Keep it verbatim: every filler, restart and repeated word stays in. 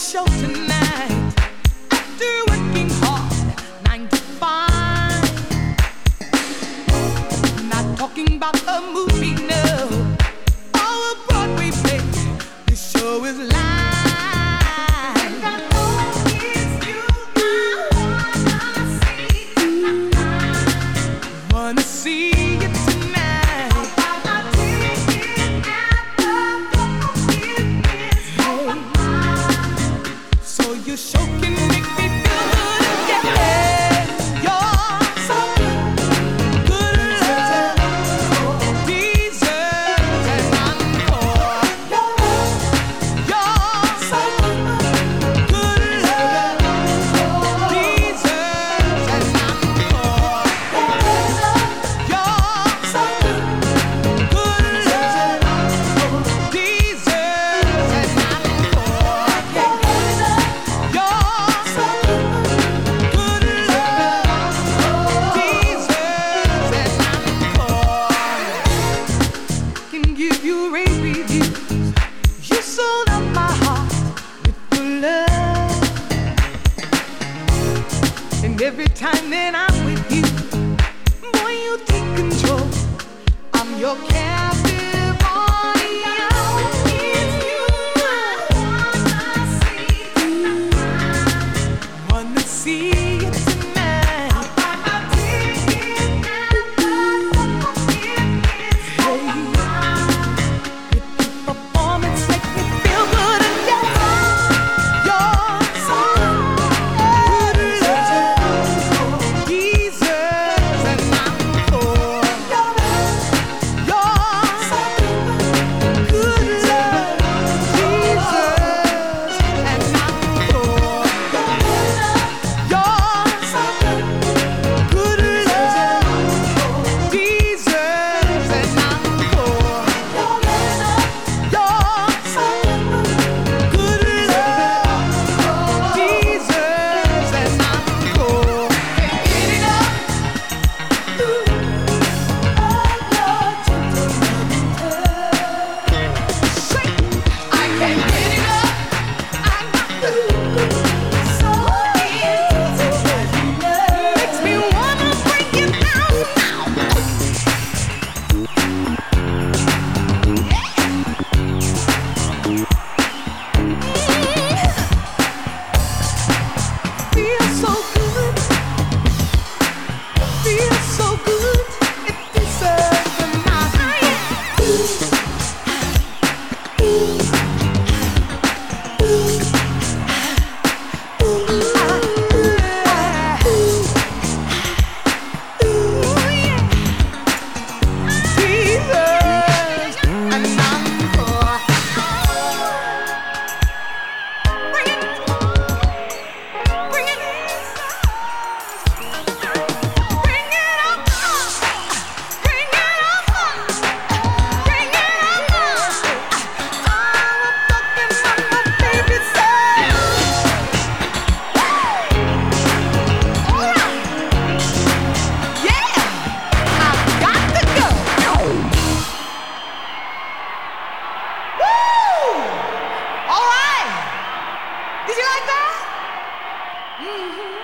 show tonight. After working hard, nine to five. Not talking about a movie, no, or a Broadway play. This show is live. And I know it's you I wanna see tonight. Wanna see you tonight. I'll buy my ticket at the so you sure can make me feel good again. You're so good, good love deserves an encore. You're so good, good love deserves an encore. You're so good, good love deserves an every time that I'm with you, boy, you take control. I'm your captive audience. It's you I wanna see tonight. Wanna see you tonight. I'll buy my ticket at the hey. If the performance make me feel good again, you're so good, love deserves an encore. You're so good, love deserves an encore. You're so good, love deserves an encore. You're so good, love deserves an encore. Can't get enough. Ooh, oh Lord, say, I can't get enough. I got ooh, so easy. Makes me wanna break it down now. Feels so good, feels so good. It deserves a night. Ooh, ooh, ooh, ooh, ah, ooh, ooh, yeah. Deserves an encore. Bring it, bring it, bring it up, bring it up, bring it up. I'm fucking on my baby side. All right, yeah, I've got to go. Woo! All right, did you like that? Mm-hmm.